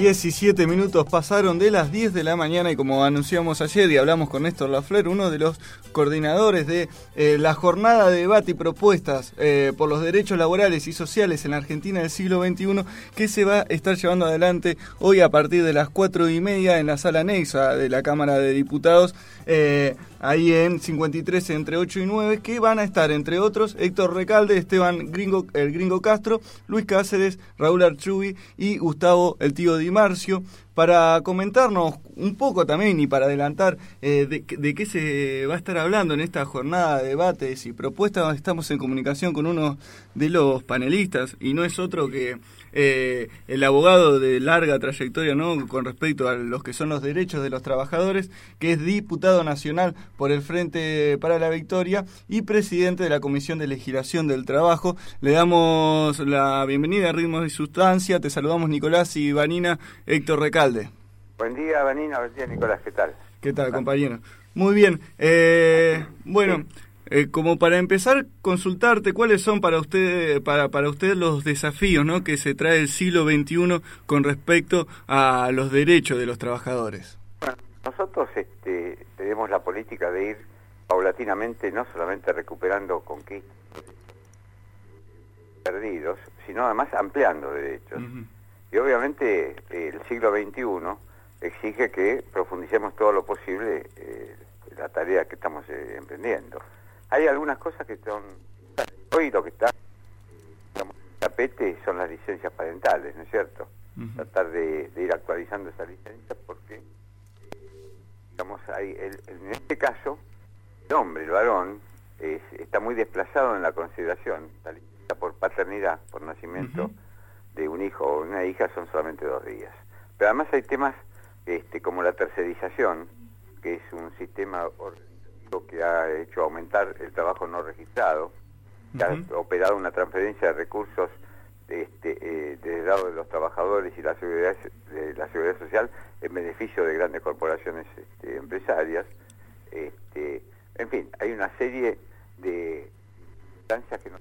17 minutos pasaron de las 10 de la mañana y como anunciamos ayer y hablamos con Néstor Lafleur, uno de los coordinadores de la jornada de debate y propuestas por los derechos laborales y sociales en la Argentina del siglo XXI, que se va a estar llevando adelante hoy a partir de las 4:30 en la sala anexa de la Cámara de Diputados, ahí en 53 entre 8 y 9, que van a estar, entre otros, Héctor Recalde, Esteban el Gringo Castro, Luis Cáceres, Raúl Archubi y Gustavo el Tío Di Marcio, para comentarnos un poco también y para adelantar de qué se va a estar hablando en esta jornada de debates y propuestas. Estamos en comunicación con uno de los panelistas y no es otro que el abogado de larga trayectoria, ¿no?, con respecto a los que son los derechos de los trabajadores, que es diputado nacional por el Frente para la Victoria y presidente de la Comisión de Legislación del Trabajo. Le damos la bienvenida a Ritmos y Sustancia. Te saludamos, Nicolás y Vanina. Héctor Recalde. Buen día, Vanina. Buen día, Nicolás. ¿Qué tal? ¿Qué tal, compañero? Muy bien. Bueno, como para empezar, consultarte cuáles son para usted los desafíos, ¿no?, que se trae el siglo XXI con respecto a los derechos de los trabajadores. Bueno, nosotros tenemos la política de ir paulatinamente, no solamente recuperando conquistas perdidos, sino además ampliando derechos. Uh-huh. Y obviamente el siglo XXI exige que profundicemos todo lo posible la tarea que estamos emprendiendo. Hay algunas cosas que son... Hoy lo que está en tapete son las licencias parentales, ¿no es cierto? Uh-huh. Tratar de ir actualizando esas licencias porque, digamos, en este caso, el hombre, el varón, está muy desplazado en la consideración. La licencia por paternidad, por nacimiento... Uh-huh. de un hijo o una hija son solamente 2 días. Pero además hay temas como la tercerización, que es un sistema organizativo que ha hecho aumentar el trabajo no registrado, que ha operado una transferencia de recursos desde el lado de los trabajadores y la seguridad social en beneficio de grandes corporaciones empresarias. En fin, hay una serie de instancias que nos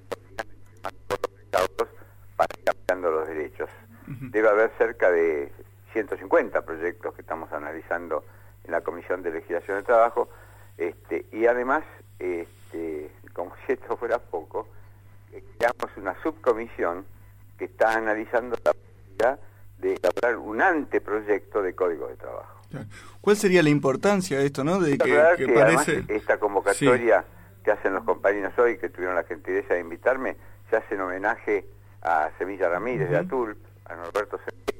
para ir cambiando los derechos. Uh-huh. Debe haber cerca de 150 proyectos que estamos analizando en la Comisión de Legislación del Trabajo, y además, como si esto fuera poco, creamos una subcomisión que está analizando la posibilidad de elaborar un anteproyecto de Código de Trabajo. ¿Cuál sería la importancia de esto, no? De que parece... Además, esta convocatoria que hacen los compañeros hoy, que tuvieron la gentileza de invitarme, se hace en homenaje a Semilla Ramírez, uh-huh, de ATULP, a Norberto Semilla,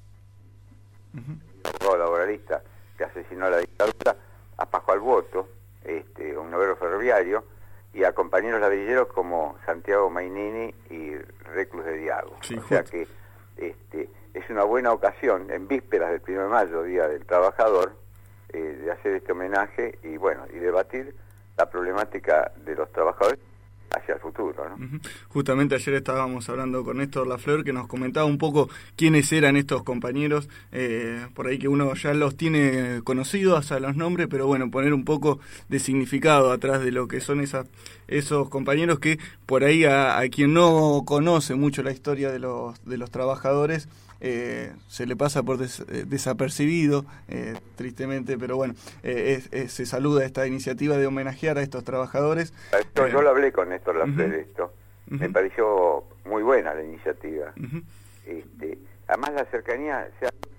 abogado laboralista que asesinó a la dictadura, a Pascual Boto, un obrero ferroviario, y a compañeros ladrilleros como Santiago Mainini y Reclus de Diago. Sí, o sea que es una buena ocasión, en vísperas del 1 de mayo, Día del Trabajador, de hacer este homenaje y debatir la problemática de los trabajadores hacia el futuro, ¿no? Uh-huh. Justamente ayer estábamos hablando con Néstor Lafleur, que nos comentaba un poco quiénes eran estos compañeros, por ahí que uno ya los tiene conocidos hasta los nombres, pero bueno, poner un poco de significado atrás de lo que son esos compañeros que por ahí a quien no conoce mucho la historia de los trabajadores, se le pasa por desapercibido, tristemente, pero bueno, se saluda esta iniciativa de homenajear a estos trabajadores. Yo lo hablé con Néstor Lafleur de esto, uh-huh, me pareció muy buena la iniciativa. Uh-huh. Además la cercanía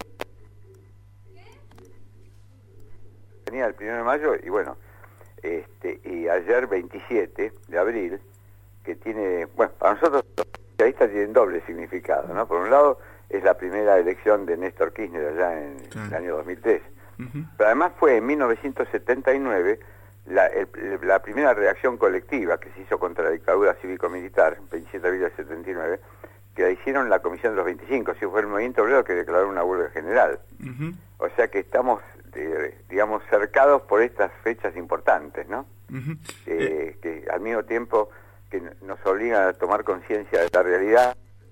del 1 de mayo y bueno, y ayer 27 de abril, que tiene, bueno, para nosotros los socialistas tienen doble significado, ¿no? Por un lado es la primera elección de Néstor Kirchner allá en el año 2003. Uh-huh. Pero además fue en 1979 la primera reacción colectiva que se hizo contra la dictadura cívico-militar, 27 de abril del 79, que la hicieron la Comisión de los 25, si fue el movimiento obrero que declaró una huelga general. Uh-huh. O sea que estamos, digamos, cercados por estas fechas importantes, ¿no? Uh-huh. Que al mismo tiempo que nos obligan a tomar conciencia de la realidad,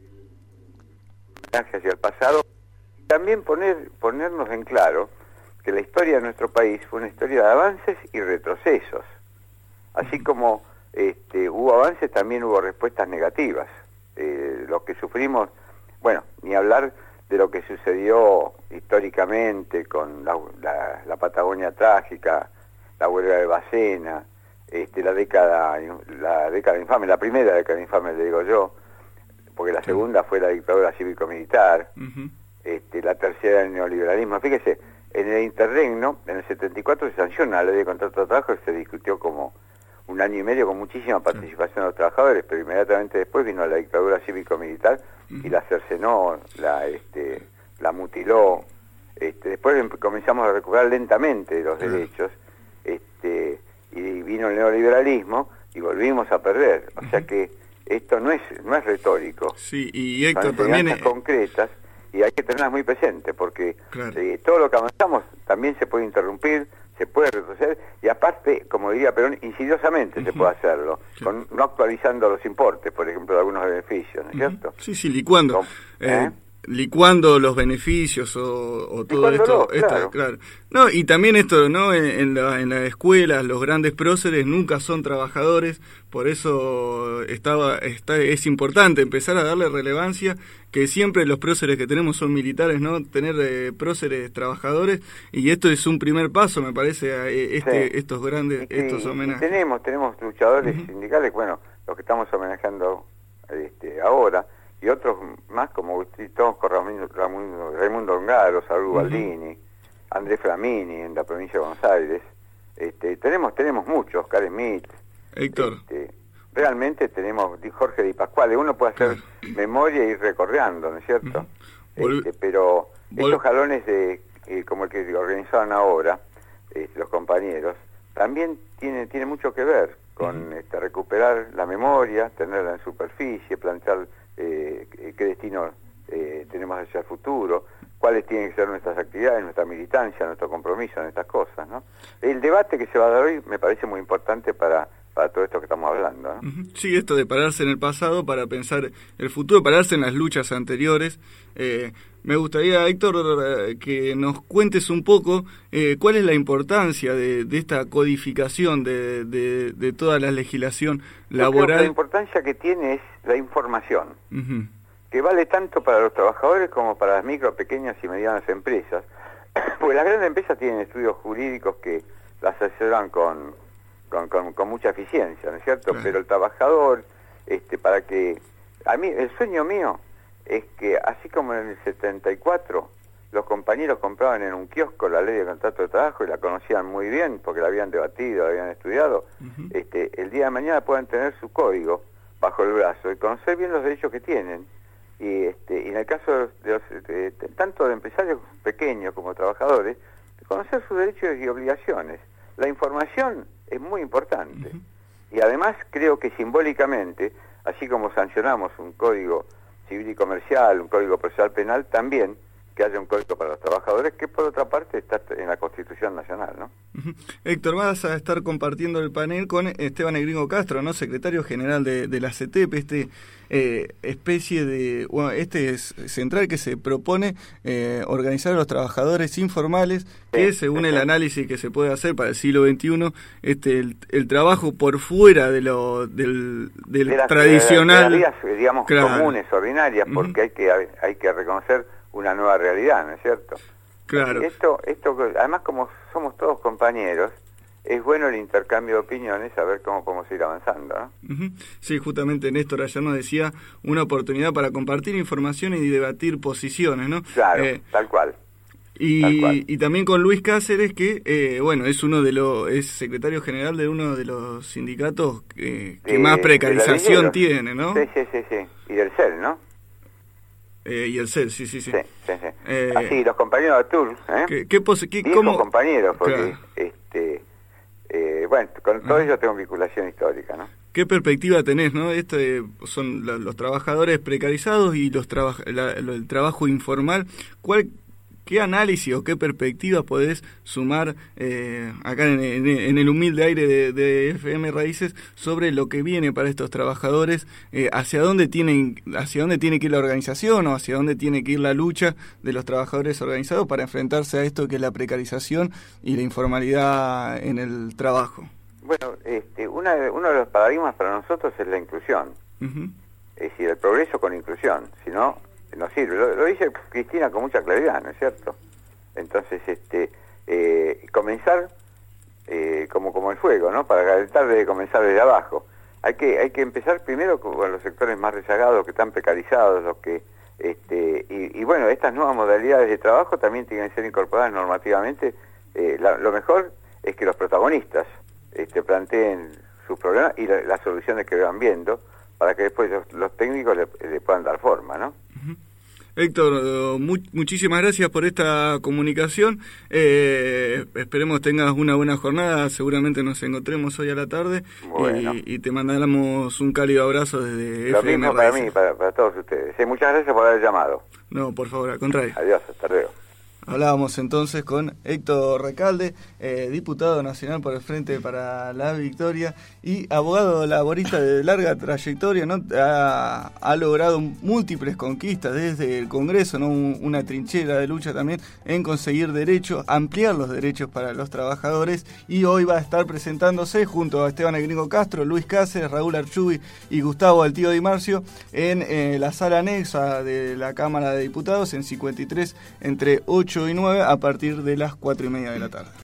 hacia el pasado, también ponernos en claro que la historia de nuestro país fue una historia de avances y retrocesos. Así como hubo avances, también hubo respuestas negativas. Lo que sufrimos, bueno, ni hablar de lo que sucedió históricamente con la Patagonia trágica, la huelga de Bacena, la década infame, la primera década infame, le digo yo, porque la segunda fue la dictadura cívico-militar, la tercera el neoliberalismo. Fíjese, en el interregno, en el 74 se sanciona la ley de contrato de trabajo, que se discutió como 1 año y medio con muchísima participación de los trabajadores, pero inmediatamente después vino la dictadura cívico-militar y la cercenó, la mutiló. Después comenzamos a recuperar lentamente los derechos, y vino el neoliberalismo y volvimos a perder. O sea que esto no es retórico. Sí, y Héctor, son enseñanzas concretas, y hay que tenerlas muy presentes, porque todo lo que avanzamos también se puede interrumpir, se puede retroceder, y aparte, como diría Perón, insidiosamente se puede hacerlo, no actualizando los importes, por ejemplo, de algunos beneficios, ¿no es cierto? Sí, licuando. Licuando los beneficios o todo esto, claro. No, y también esto, ¿no? En las escuelas, los grandes próceres nunca son trabajadores, por eso es importante empezar a darle relevancia, que siempre los próceres que tenemos son militares, ¿no? Tener próceres trabajadores, y esto es un primer paso, me parece, estos grandes, estos homenajes. Tenemos luchadores sindicales, bueno, los que estamos homenajeando ahora, y otros más, como todos con Raimundo Ongaro, Saúl Baldini, Andrés Flamini en la provincia de Buenos Aires. Tenemos muchos, Karen Mitz. Héctor. Realmente tenemos Jorge Di Pasquale. Uno puede hacer memoria y ir recorriendo, ¿no es cierto? Pero estos jalones como el que organizaron ahora los compañeros, también tiene mucho que ver con recuperar la memoria, tenerla en superficie, plantear qué destino tenemos hacia el futuro, cuáles tienen que ser nuestras actividades, nuestra militancia, nuestro compromiso en estas cosas, ¿no? El debate que se va a dar hoy me parece muy importante para todo esto que estamos hablando, ¿no? Sí, esto de pararse en el pasado para pensar el futuro, pararse en las luchas anteriores. Me gustaría, Héctor, que nos cuentes un poco cuál es la importancia de esta codificación de toda la legislación laboral. Yo creo que la importancia que tiene es la información, que vale tanto para los trabajadores como para las micro, pequeñas y medianas empresas, porque las grandes empresas tienen estudios jurídicos que las asesoran con mucha eficiencia, ¿no es cierto? Claro. Pero el trabajador, a mí, el sueño mío es que, así como en el 74, los compañeros compraban en un kiosco la ley de contrato de trabajo y la conocían muy bien porque la habían debatido, la habían estudiado, el día de mañana puedan tener su código bajo el brazo y conocer bien los derechos que tienen. Y en el caso de tanto de empresarios pequeños como trabajadores, conocer sus derechos y obligaciones. La información es muy importante. Y además creo que simbólicamente, así como sancionamos un código civil y comercial, un código procesal penal, también que haya un código para los trabajadores, que por otra parte está en la Constitución Nacional, ¿no? Héctor, vas a estar compartiendo el panel con Esteban Negringo Castro, ¿no? Secretario general de la CETEP, especie de... Bueno, es central que se propone organizar a los trabajadores informales, que según el análisis que se puede hacer para el siglo XXI, el trabajo por fuera del tradicional... De las realidades, digamos, comunes, ordinarias, porque hay que reconocer una nueva realidad, ¿no es cierto? Claro. Esto, además, como somos todos compañeros, es bueno el intercambio de opiniones, a ver cómo podemos ir avanzando, ¿no? Sí, justamente Néstor ayer nos decía una oportunidad para compartir información y debatir posiciones, ¿no? Claro, tal cual. Y también con Luis Cáceres, que es secretario general de uno de los sindicatos que más precarización tiene, ¿no? Sí. Y del CEL, ¿no? Y el CEL, sí. Sí. Así, los compañeros de Tour, ¿Cómo? compañeros, porque, claro. Con todos ellos tengo vinculación histórica, ¿no? ¿Qué perspectiva tenés, no? Son los trabajadores precarizados y el trabajo informal. ¿Qué análisis o qué perspectiva podés sumar acá en el humilde aire de FM Raíces sobre lo que viene para estos trabajadores? ¿Hacia dónde tiene que ir la organización o hacia dónde tiene que ir la lucha de los trabajadores organizados para enfrentarse a esto que es la precarización y la informalidad en el trabajo? Bueno, uno de los paradigmas para nosotros es la inclusión. Es decir, el progreso con inclusión. Si no, no sirve. Lo dice Cristina con mucha claridad, ¿no es cierto? Entonces, comenzar como el fuego, ¿no? Para calentar de comenzar desde abajo. Hay que empezar primero con los sectores más rezagados, que están precarizados, los que y bueno, estas nuevas modalidades de trabajo también tienen que ser incorporadas normativamente. Lo mejor es que los protagonistas planteen sus problemas y las soluciones que van viendo, para que después los técnicos le puedan dar forma, ¿no? Héctor, muchísimas gracias por esta comunicación. Esperemos tengas una buena jornada. Seguramente nos encontremos hoy a la tarde. Bueno. Y te mandamos un cálido abrazo desde Lo FM mismo para Raíces. mí, para todos ustedes. Muchas gracias por haber llamado. No, por favor, al contrario. Adiós, hasta luego. Hablábamos entonces con Héctor Recalde, diputado nacional por el Frente para la Victoria y abogado laborista de larga trayectoria, ¿no? Ha logrado múltiples conquistas desde el Congreso, ¿no? Una trinchera de lucha también en conseguir derechos, ampliar los derechos para los trabajadores, y hoy va a estar presentándose junto a Esteban El Gringo Castro, Luis Cáceres, Raúl Archubi y Gustavo El Tío Di Marcio en la sala anexa de la Cámara de Diputados en 53 entre 8 y 9 a partir de las 4:30 de la tarde.